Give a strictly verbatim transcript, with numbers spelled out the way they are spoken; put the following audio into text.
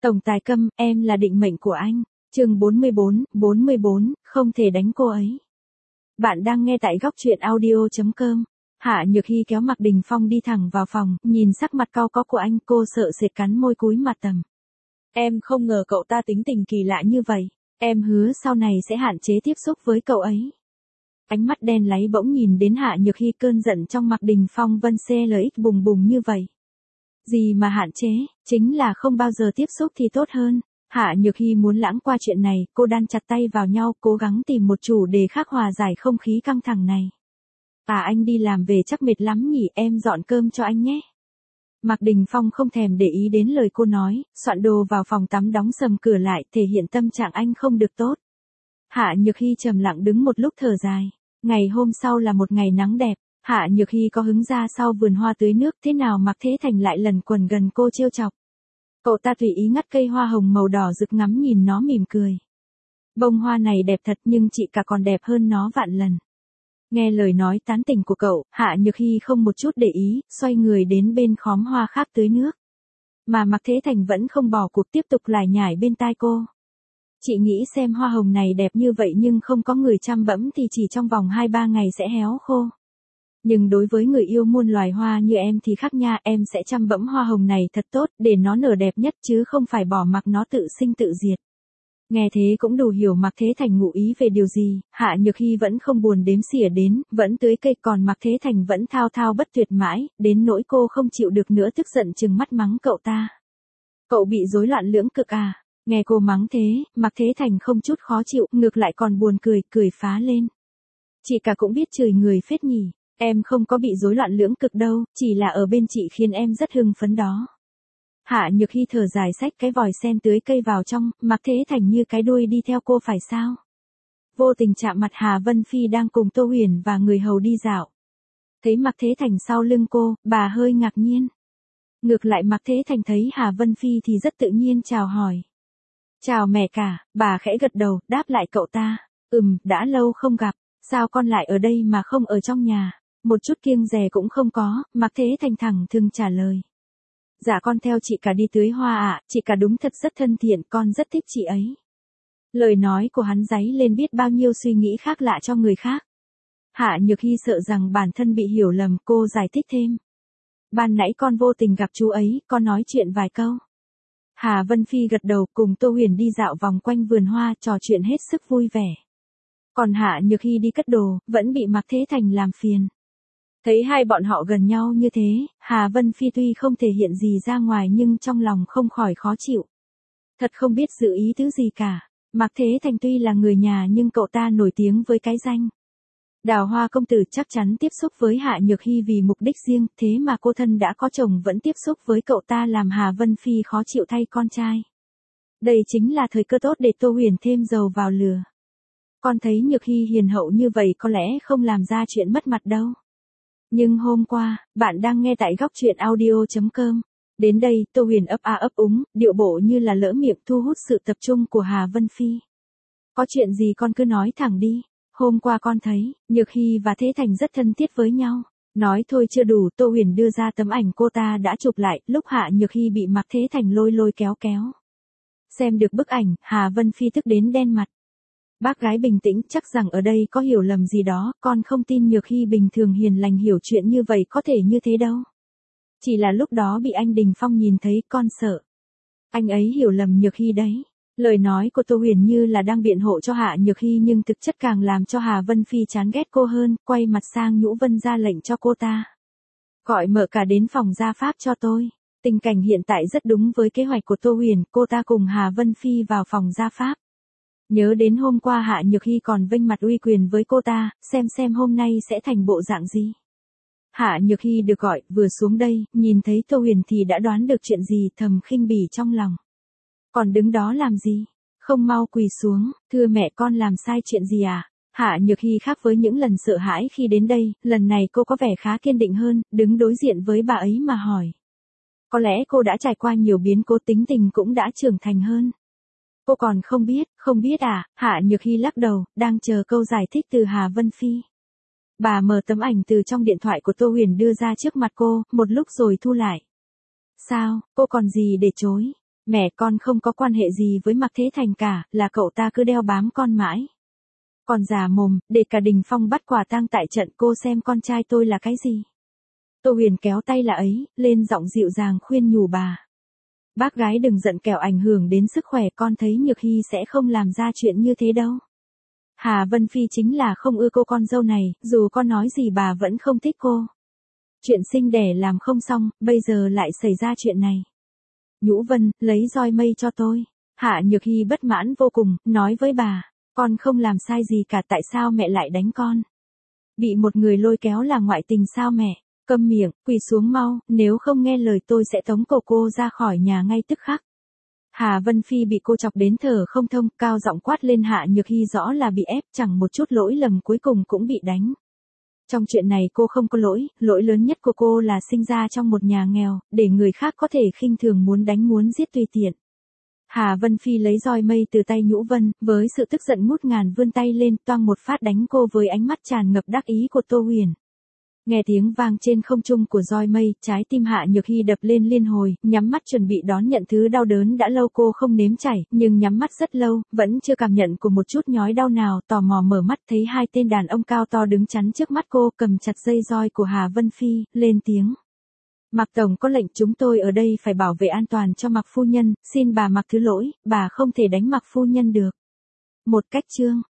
Tổng tài Câm, em là định mệnh của anh. Chương bốn mươi bốn, bốn mươi bốn, không thể đánh cô ấy. Bạn đang nghe tại góc truyện audio chấm com. Hạ Nhược Hy kéo Mạc Đình Phong đi thẳng vào phòng, nhìn sắc mặt cau có của anh, cô sợ sệt cắn môi cúi mặt tầm. Em không ngờ cậu ta tính tình kỳ lạ như vậy, em hứa sau này sẽ hạn chế tiếp xúc với cậu ấy. Ánh mắt đen láy bỗng nhìn đến Hạ Nhược Hy, cơn giận trong Mạc Đình Phong vân xê lờ ích bùng bùng như vậy. Gì mà hạn chế, chính là không bao giờ tiếp xúc thì tốt hơn. Hạ Nhược Hy muốn lãng qua chuyện này, cô đan chặt tay vào nhau, cố gắng tìm một chủ đề khác hòa giải không khí căng thẳng này. À, anh đi làm về chắc mệt lắm nhỉ, em dọn cơm cho anh nhé. Mạc Đình Phong không thèm để ý đến lời cô nói, soạn đồ vào phòng tắm đóng sầm cửa lại, thể hiện tâm trạng anh không được tốt. Hạ Nhược Hy trầm lặng đứng một lúc thở dài. Ngày hôm sau là một ngày nắng đẹp, Hạ Nhược Hy có hứng ra sau vườn hoa tưới nước, thế nào Mạc Thế Thành lại lần quần gần cô trêu chọc. Cậu ta tùy ý ngắt cây hoa hồng màu đỏ rực, ngắm nhìn nó mỉm cười. Bông hoa này đẹp thật, nhưng chị cả còn đẹp hơn nó vạn lần. Nghe lời nói tán tỉnh của cậu, Hạ Nhược Hy không một chút để ý, xoay người đến bên khóm hoa khác tưới nước. Mà Mạc Thế Thành vẫn không bỏ cuộc, tiếp tục lải nhải bên tai cô. Chị nghĩ xem hoa hồng này đẹp như vậy nhưng không có người chăm bẵm thì chỉ trong vòng hai ba ngày sẽ héo khô. Nhưng đối với người yêu muôn loài hoa như em thì khác nha, em sẽ chăm bẵm hoa hồng này thật tốt để nó nở đẹp nhất chứ không phải bỏ mặc nó tự sinh tự diệt. Nghe thế cũng đủ hiểu Mạc Thế Thành ngụ ý về điều gì. Hạ Nhược Hy vẫn không buồn đếm xỉa đến, vẫn tưới cây, còn Mạc Thế Thành vẫn thao thao bất tuyệt mãi, đến nỗi cô không chịu được nữa, tức giận trừng mắt mắng cậu ta. Cậu bị rối loạn lưỡng cực à? Nghe cô mắng thế, Mạc Thế Thành không chút khó chịu, ngược lại còn buồn cười, cười phá lên. Chị cả cũng biết chửi người phết nhỉ, em không có bị rối loạn lưỡng cực đâu, chỉ là ở bên chị khiến em rất hưng phấn đó. Hạ Nhược Hy thở dài xách cái vòi sen tưới cây vào trong, Mạc Thế Thành như cái đuôi đi theo cô phải sao? Vô tình chạm mặt Hà Vân Phi đang cùng Tô Huyền và người hầu đi dạo. Thấy Mạc Thế Thành sau lưng cô, bà hơi ngạc nhiên. Ngược lại Mạc Thế Thành thấy Hà Vân Phi thì rất tự nhiên chào hỏi. Chào mẹ cả, bà khẽ gật đầu, đáp lại cậu ta. Ừm, đã lâu không gặp, sao con lại ở đây mà không ở trong nhà? Một chút kiêng dè cũng không có, Mạc Thế Thành thẳng thừng trả lời. Dạ con theo chị cả đi tưới hoa ạ, à, chị cả đúng thật rất thân thiện, con rất thích chị ấy. Lời nói của hắn dấy lên biết bao nhiêu suy nghĩ khác lạ cho người khác. Hạ Nhược Hy sợ rằng bản thân bị hiểu lầm, cô giải thích thêm. Ban nãy con vô tình gặp chú ấy, con nói chuyện vài câu. Hà Vân Phi gật đầu, cùng Tô Huyền đi dạo vòng quanh vườn hoa, trò chuyện hết sức vui vẻ. Còn Hạ Nhược Hy đi cất đồ, vẫn bị Mạc Thế Thành làm phiền. Thấy hai bọn họ gần nhau như thế, Hà Vân Phi tuy không thể hiện gì ra ngoài nhưng trong lòng không khỏi khó chịu. Thật không biết giữ ý tứ gì cả. Mạc Thế Thành tuy là người nhà nhưng cậu ta nổi tiếng với cái danh Đào Hoa công tử, chắc chắn tiếp xúc với Hạ Nhược Hy vì mục đích riêng, thế mà cô thân đã có chồng vẫn tiếp xúc với cậu ta, làm Hà Vân Phi khó chịu thay con trai. Đây chính là thời cơ tốt để Tô Huyền thêm dầu vào lửa. Con thấy Nhược Hy hiền hậu như vậy có lẽ không làm ra chuyện mất mặt đâu. Nhưng hôm qua, bạn đang nghe tại góc truyện audio chấm com. Đến đây, Tô Huyền ấp a ấp úng, điệu bộ như là lỡ miệng, thu hút sự tập trung của Hà Vân Phi. Có chuyện gì con cứ nói thẳng đi. Hôm qua con thấy, Nhược Hy và Thế Thành rất thân thiết với nhau. Nói thôi chưa đủ, Tô Huyền đưa ra tấm ảnh cô ta đã chụp lại, lúc Hạ Nhược Hy bị Mạc Thế Thành lôi lôi kéo kéo. Xem được bức ảnh, Hà Vân Phi tức đến đen mặt. Bác gái bình tĩnh, chắc rằng ở đây có hiểu lầm gì đó, con không tin Nhược Hy bình thường hiền lành hiểu chuyện như vậy có thể như thế đâu. Chỉ là lúc đó bị anh Đình Phong nhìn thấy, con sợ. Anh ấy hiểu lầm Nhược Hy đấy. Lời nói của Tô Huyền như là đang biện hộ cho Hạ Nhược Hy nhưng thực chất càng làm cho Hà Vân Phi chán ghét cô hơn, quay mặt sang Nhũ Vân ra lệnh cho cô ta. Gọi mợ cả đến phòng gia pháp cho tôi. Tình cảnh hiện tại rất đúng với kế hoạch của Tô Huyền, cô ta cùng Hà Vân Phi vào phòng gia pháp. Nhớ đến hôm qua Hạ Nhược Hy còn vênh mặt uy quyền với cô ta, xem xem hôm nay sẽ thành bộ dạng gì. Hạ Nhược Hy được gọi, vừa xuống đây, nhìn thấy Tô Huyền thì đã đoán được chuyện gì, thầm khinh bỉ trong lòng. Còn đứng đó làm gì? Không mau quỳ xuống, thưa mẹ con làm sai chuyện gì à? Hạ Nhược Hy khác với những lần sợ hãi khi đến đây, lần này cô có vẻ khá kiên định hơn, đứng đối diện với bà ấy mà hỏi. Có lẽ cô đã trải qua nhiều biến cố, tính tình cũng đã trưởng thành hơn. Cô còn không biết, không biết à? Hạ Nhược Hy lắc đầu, đang chờ câu giải thích từ Hà Vân Phi. Bà mở tấm ảnh từ trong điện thoại của Tô Huyền đưa ra trước mặt cô, một lúc rồi thu lại. Sao, cô còn gì để chối? Mẹ con không có quan hệ gì với Mạc Thế Thành cả, là cậu ta cứ đeo bám con mãi. Còn già mồm, để cả Đình Phong bắt quả tang tại trận, cô xem con trai tôi là cái gì. Tô Huyền kéo tay là ấy, lên giọng dịu dàng khuyên nhủ bà. Bác gái đừng giận kẻo ảnh hưởng đến sức khỏe, con thấy Nhược Hy sẽ không làm ra chuyện như thế đâu. Hà Vân Phi chính là không ưa cô con dâu này, dù con nói gì bà vẫn không thích cô. Chuyện sinh đẻ làm không xong, bây giờ lại xảy ra chuyện này. Nhũ Vân, lấy roi mây cho tôi. Hạ Nhược Hy bất mãn vô cùng, nói với bà, con không làm sai gì cả, tại sao mẹ lại đánh con? Bị một người lôi kéo là ngoại tình sao mẹ? Câm miệng, quỳ xuống mau, nếu không nghe lời tôi sẽ tống cổ cô ra khỏi nhà ngay tức khắc. Hà Vân Phi bị cô chọc đến thở không thông, cao giọng quát lên Hạ Nhược Hy, rõ là bị ép, chẳng một chút lỗi lầm, cuối cùng cũng bị đánh. Trong chuyện này cô không có lỗi, lỗi lớn nhất của cô là sinh ra trong một nhà nghèo, để người khác có thể khinh thường, muốn đánh muốn giết tùy tiện. Hà Vân Phi lấy roi mây từ tay Nhũ Vân, với sự tức giận ngút ngàn vươn tay lên, toang một phát đánh cô với ánh mắt tràn ngập đắc ý của Tô Huyền. Nghe tiếng vang trên không trung của roi mây, trái tim Hạ Nhược Hy đập lên liên hồi, nhắm mắt chuẩn bị đón nhận thứ đau đớn đã lâu cô không nếm trải, nhưng nhắm mắt rất lâu, vẫn chưa cảm nhận của một chút nhói đau nào, tò mò mở mắt thấy hai tên đàn ông cao to đứng chắn trước mắt cô, cầm chặt dây roi của Hà Vân Phi, lên tiếng. Mạc Tổng có lệnh, chúng tôi ở đây phải bảo vệ an toàn cho Mạc phu nhân, xin bà Mạc thứ lỗi, bà không thể đánh Mạc phu nhân được. Một cách trương